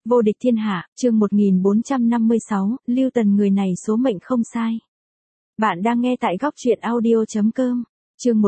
Vô địch thiên hạ, chương 1456, Lưu Tần người này số mệnh không sai. Bạn đang nghe tại góc truyện audio.com. Chương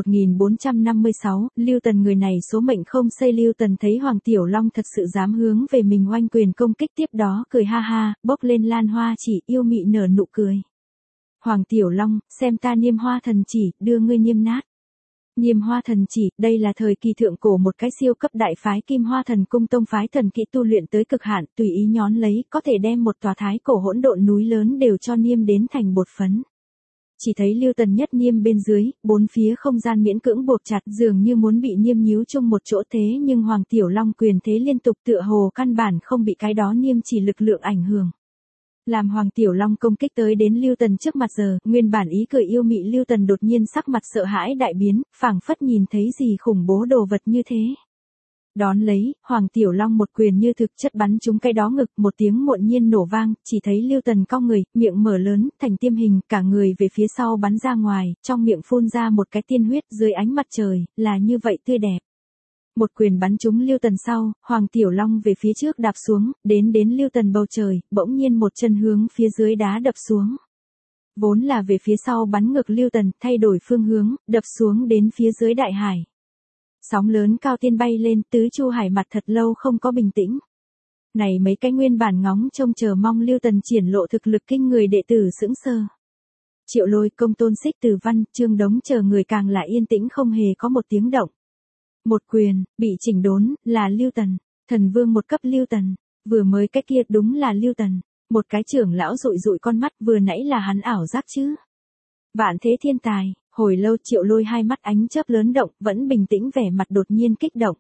1456, Lưu Tần người này số mệnh không xây. Lưu Tần thấy Hoàng Tiểu Long thật sự dám hướng về mình oanh quyền công kích, tiếp đó cười ha ha, bốc lên lan hoa chỉ, yêu mị nở nụ cười. Hoàng Tiểu Long, xem ta Niêm Hoa Thần Chỉ, đưa ngươi niêm nát. Niêm Hoa Thần Chỉ, đây là thời kỳ thượng cổ một cái siêu cấp đại phái Kim Hoa Thần Cung tông phái thần kỹ tu luyện tới cực hạn, tùy ý nhón lấy, có thể đem một tòa thái cổ hỗn độn núi lớn đều cho niêm đến thành bột phấn. Chỉ thấy Lưu Tần nhất niêm bên dưới, bốn phía không gian miễn cưỡng buộc chặt, dường như muốn bị niêm nhíu chung một chỗ, thế nhưng Hoàng Tiểu Long quyền thế liên tục, tựa hồ căn bản không bị cái đó niêm chỉ lực lượng ảnh hưởng. Làm Hoàng Tiểu Long công kích tới đến Lưu Tần trước mặt giờ, nguyên bản ý cười yêu mị Lưu Tần đột nhiên sắc mặt sợ hãi đại biến, phảng phất nhìn thấy gì khủng bố đồ vật như thế. Đón lấy, Hoàng Tiểu Long một quyền như thực chất bắn trúng cái đó ngực, một tiếng muộn nhiên nổ vang, chỉ thấy Lưu Tần cong người, miệng mở lớn, thành tiêm hình, cả người về phía sau bắn ra ngoài, trong miệng phun ra một cái tiên huyết dưới ánh mặt trời, là như vậy tươi đẹp. Một quyền bắn trúng Lưu Tần sau, Hoàng Tiểu Long về phía trước đạp xuống, đến Lưu Tần bầu trời, bỗng nhiên một chân hướng phía dưới đá đập xuống. Vốn là về phía sau bắn ngược Lưu Tần, thay đổi phương hướng, đập xuống đến phía dưới đại hải. Sóng lớn cao tiên bay lên, tứ chu hải mặt thật lâu không có bình tĩnh. Này mấy cái nguyên bản ngóng trông chờ mong Lưu Tần triển lộ thực lực kinh người đệ tử sững sờ. Triệu Lôi, Công Tôn Xích, Từ Văn, Trương Đống chờ người càng là yên tĩnh không hề có một tiếng động. Một quyền, bị chỉnh đốn, là Lưu Tần, thần vương một cấp Lưu Tần, vừa mới cái kia đúng là Lưu Tần, một cái trưởng lão dụi dụi con mắt, vừa nãy là hắn ảo giác chứ. Vạn thế thiên tài, hồi lâu Triệu Lôi hai mắt ánh chớp lớn động, vẫn bình tĩnh vẻ mặt đột nhiên kích động.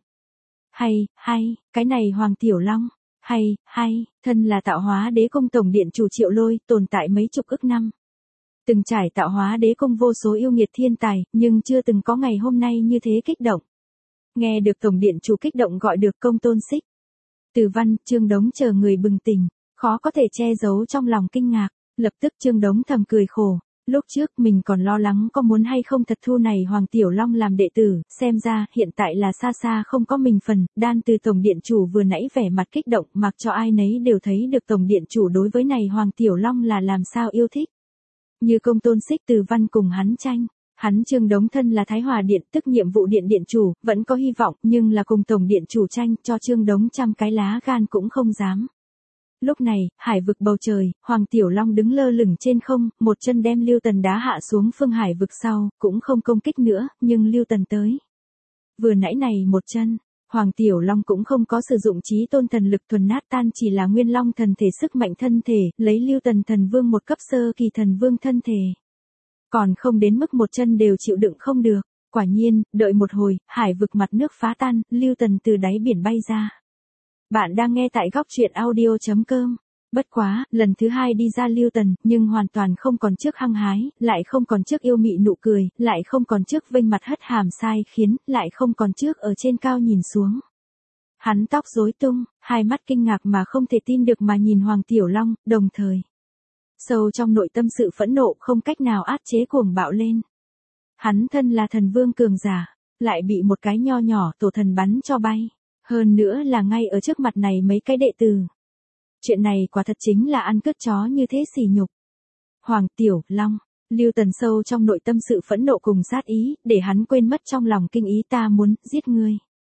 Hay, cái này Hoàng Tiểu Long, hay, thân là Tạo Hóa Đế Cung tổng điện chủ Triệu Lôi, tồn tại mấy chục ức năm. Từng trải Tạo Hóa Đế Cung vô số yêu nghiệt thiên tài, nhưng chưa từng có ngày hôm nay như thế kích động. Nghe được tổng điện chủ kích động gọi được Công Tôn Xích, Từ Văn, Trương Đống chờ người bừng tỉnh, khó có thể che giấu trong lòng kinh ngạc, lập tức Trương Đống thầm cười khổ, lúc trước mình còn lo lắng có muốn hay không thật thu này Hoàng Tiểu Long làm đệ tử, xem ra hiện tại là xa xa không có mình phần, đan từ tổng điện chủ vừa nãy vẻ mặt kích động, mặc cho ai nấy đều thấy được tổng điện chủ đối với này Hoàng Tiểu Long là làm sao yêu thích. Như Công Tôn Xích, Từ Văn cùng hắn tranh. Hắn Trương Đống thân là Thái Hòa Điện, tức nhiệm vụ điện điện chủ, vẫn có hy vọng, nhưng là cùng tổng điện chủ tranh, cho Trương Đống trăm cái lá gan cũng không dám. Lúc này, hải vực bầu trời, Hoàng Tiểu Long đứng lơ lửng trên không, một chân đem Lưu Tần đá hạ xuống phương hải vực sau, cũng không công kích nữa, nhưng Lưu Tần tới. Vừa nãy này một chân, Hoàng Tiểu Long cũng không có sử dụng chí tôn thần lực thuần nát tan, chỉ là nguyên long thần thể sức mạnh thân thể, lấy Lưu Tần thần vương một cấp sơ kỳ thần vương thân thể. Còn không đến mức một chân đều chịu đựng không được, quả nhiên, đợi một hồi, hải vực mặt nước phá tan, Lưu Tần từ đáy biển bay ra. Bạn đang nghe tại góc truyện audio.com. Bất quá, lần thứ hai đi ra Lưu Tần, nhưng hoàn toàn không còn trước hăng hái, lại không còn trước yêu mị nụ cười, lại không còn trước vênh mặt hất hàm sai khiến, lại không còn trước ở trên cao nhìn xuống. Hắn tóc rối tung, hai mắt kinh ngạc mà không thể tin được mà nhìn Hoàng Tiểu Long, đồng thời sâu trong nội tâm sự phẫn nộ không cách nào áp chế cuồng bạo lên. Hắn thân là thần vương cường giả, lại bị một cái nho nhỏ tổ thần bắn cho bay, hơn nữa là ngay ở trước mặt này mấy cái đệ tử. Chuyện này quả thật chính là ăn cướp chó như thế sỉ nhục. Hoàng Tiểu Long, Lưu Tần sâu trong nội tâm sự phẫn nộ cùng sát ý, để hắn quên mất trong lòng kinh ý ta muốn giết ngươi.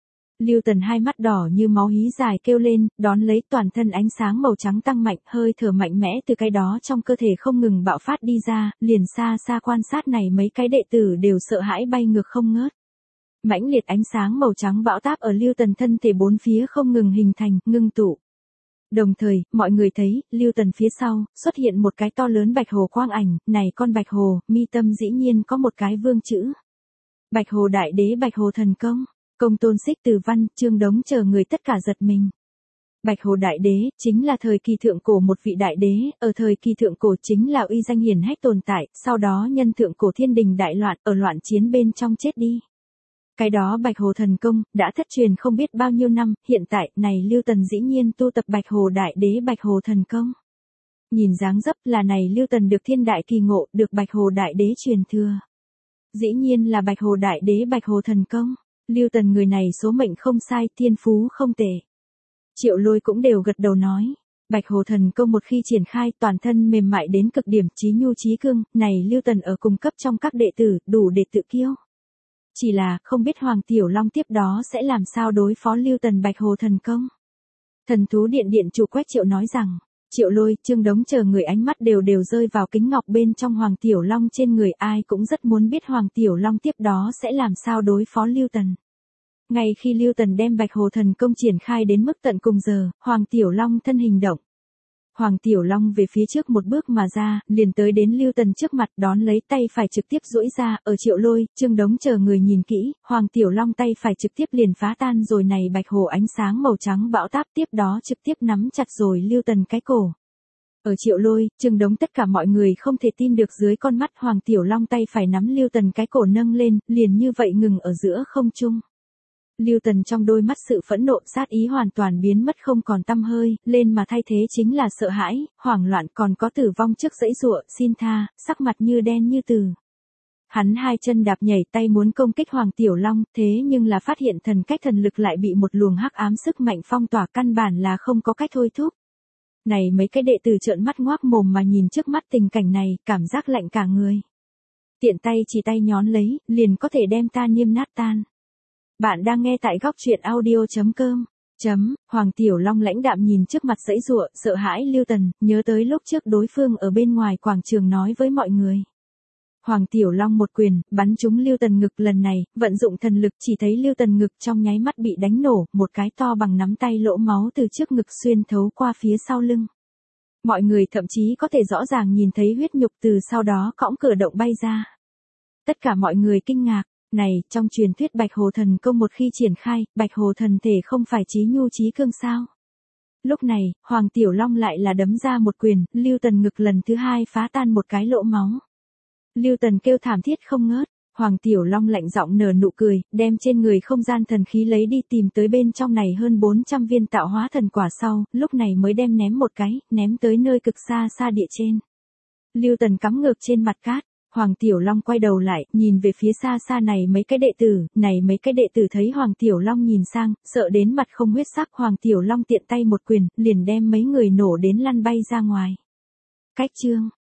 Lưu Tần hai mắt đỏ như máu hí dài kêu lên, đón lấy toàn thân ánh sáng màu trắng tăng mạnh, hơi thở mạnh mẽ từ cái đó trong cơ thể không ngừng bạo phát đi ra, liền xa xa quan sát này mấy cái đệ tử đều sợ hãi bay ngược không ngớt. Mãnh liệt ánh sáng màu trắng bão táp ở Lưu Tần thân thể bốn phía không ngừng hình thành, ngưng tụ. Đồng thời, mọi người thấy, Lưu Tần phía sau, xuất hiện một cái to lớn bạch hồ quang ảnh, này con bạch hồ, mi tâm dĩ nhiên có một cái vương chữ. Bạch hồ đại đế, bạch hồ thần công. Công Tôn Xích, Từ Văn, Trương Đống chờ người tất cả giật mình. Bạch Hồ Đại Đế, chính là thời kỳ thượng cổ một vị đại đế, ở thời kỳ thượng cổ chính là uy danh hiển hách tồn tại, sau đó nhân thượng cổ thiên đình đại loạn, ở loạn chiến bên trong chết đi. Cái đó Bạch Hồ thần công, đã thất truyền không biết bao nhiêu năm, hiện tại, này Lưu Tần dĩ nhiên tu tập Bạch Hồ Đại Đế Bạch Hồ thần công. Nhìn dáng dấp là này Lưu Tần được thiên đại kỳ ngộ, được Bạch Hồ Đại Đế truyền thừa. Dĩ nhiên là Bạch Hồ Đại Đế Bạch Hồ thần công. Lưu Tần người này số mệnh không sai, thiên phú không tệ. Triệu Lôi cũng đều gật đầu nói. Bạch Hồ Thần Công một khi triển khai toàn thân mềm mại đến cực điểm, trí nhu trí cương, này Lưu Tần ở cùng cấp trong các đệ tử, đủ để tự kiêu. Chỉ là, không biết Hoàng Tiểu Long tiếp đó sẽ làm sao đối phó Lưu Tần Bạch Hồ Thần Công. Thần thú điện điện chủ Quách Triệu nói rằng, Triệu Lôi, Trương Đống chờ người ánh mắt đều rơi vào kính ngọc bên trong Hoàng Tiểu Long trên người, ai cũng rất muốn biết Hoàng Tiểu Long tiếp đó sẽ làm sao đối phó Lưu Tần. Ngay khi Lưu Tần đem Bạch Hồ Thần Công triển khai đến mức tận cùng giờ, Hoàng Tiểu Long thân hình động. Hoàng Tiểu Long về phía trước một bước mà ra, liền tới đến Lưu Tần trước mặt, đón lấy tay phải trực tiếp duỗi ra, ở Triệu Lôi, Trương Đống chờ người nhìn kỹ, Hoàng Tiểu Long tay phải trực tiếp liền phá tan rồi này bạch hồ ánh sáng màu trắng bão táp, tiếp đó trực tiếp nắm chặt rồi Lưu Tần cái cổ. Ở Triệu Lôi, Trương Đống tất cả mọi người không thể tin được dưới con mắt, Hoàng Tiểu Long tay phải nắm Lưu Tần cái cổ nâng lên, liền như vậy ngừng ở giữa không trung. Lưu Tần trong đôi mắt sự phẫn nộ sát ý hoàn toàn biến mất không còn tăm hơi, lên mà thay thế chính là sợ hãi, hoảng loạn, còn có tử vong trước giãy giụa, xin tha, sắc mặt như đen như từ. Hắn hai chân đạp nhảy tay muốn công kích Hoàng Tiểu Long, thế nhưng là phát hiện thần cách thần lực lại bị một luồng hắc ám sức mạnh phong tỏa, căn bản là không có cách thôi thúc. Này mấy cái đệ tử trợn mắt ngoác mồm mà nhìn trước mắt tình cảnh này, cảm giác lạnh cả người. Tiện tay chỉ tay nhón lấy, liền có thể đem ta niêm nát tan. Bạn đang nghe tại góc truyện audio.com. Hoàng Tiểu Long lãnh đạm nhìn trước mặt giãy giụa, sợ hãi Lưu Tần, nhớ tới lúc trước đối phương ở bên ngoài quảng trường nói với mọi người. Hoàng Tiểu Long một quyền, bắn trúng Lưu Tần ngực, lần này, vận dụng thần lực, chỉ thấy Lưu Tần ngực trong nháy mắt bị đánh nổ, một cái to bằng nắm tay lỗ máu từ trước ngực xuyên thấu qua phía sau lưng. Mọi người thậm chí có thể rõ ràng nhìn thấy huyết nhục từ sau đó cõng cửa động bay ra. Tất cả mọi người kinh ngạc. Này, trong truyền thuyết Bạch Hồ Thần Công một khi triển khai, Bạch Hồ Thần Thể không phải trí nhu trí cương sao? Lúc này, Hoàng Tiểu Long lại là đấm ra một quyền, Lưu Tần ngực lần thứ hai phá tan một cái lỗ máu. Lưu Tần kêu thảm thiết không ngớt, Hoàng Tiểu Long lạnh giọng nở nụ cười, đem trên người không gian thần khí lấy đi, tìm tới bên trong này hơn 400 viên tạo hóa thần quả sau, lúc này mới đem ném một cái, ném tới nơi cực xa xa địa trên. Lưu Tần cắm ngược trên mặt cát. Hoàng Tiểu Long quay đầu lại, nhìn về phía xa xa này mấy cái đệ tử thấy Hoàng Tiểu Long nhìn sang, sợ đến mặt không huyết sắc, Hoàng Tiểu Long tiện tay một quyền, liền đem mấy người nổ đến lăn bay ra ngoài. Cách chương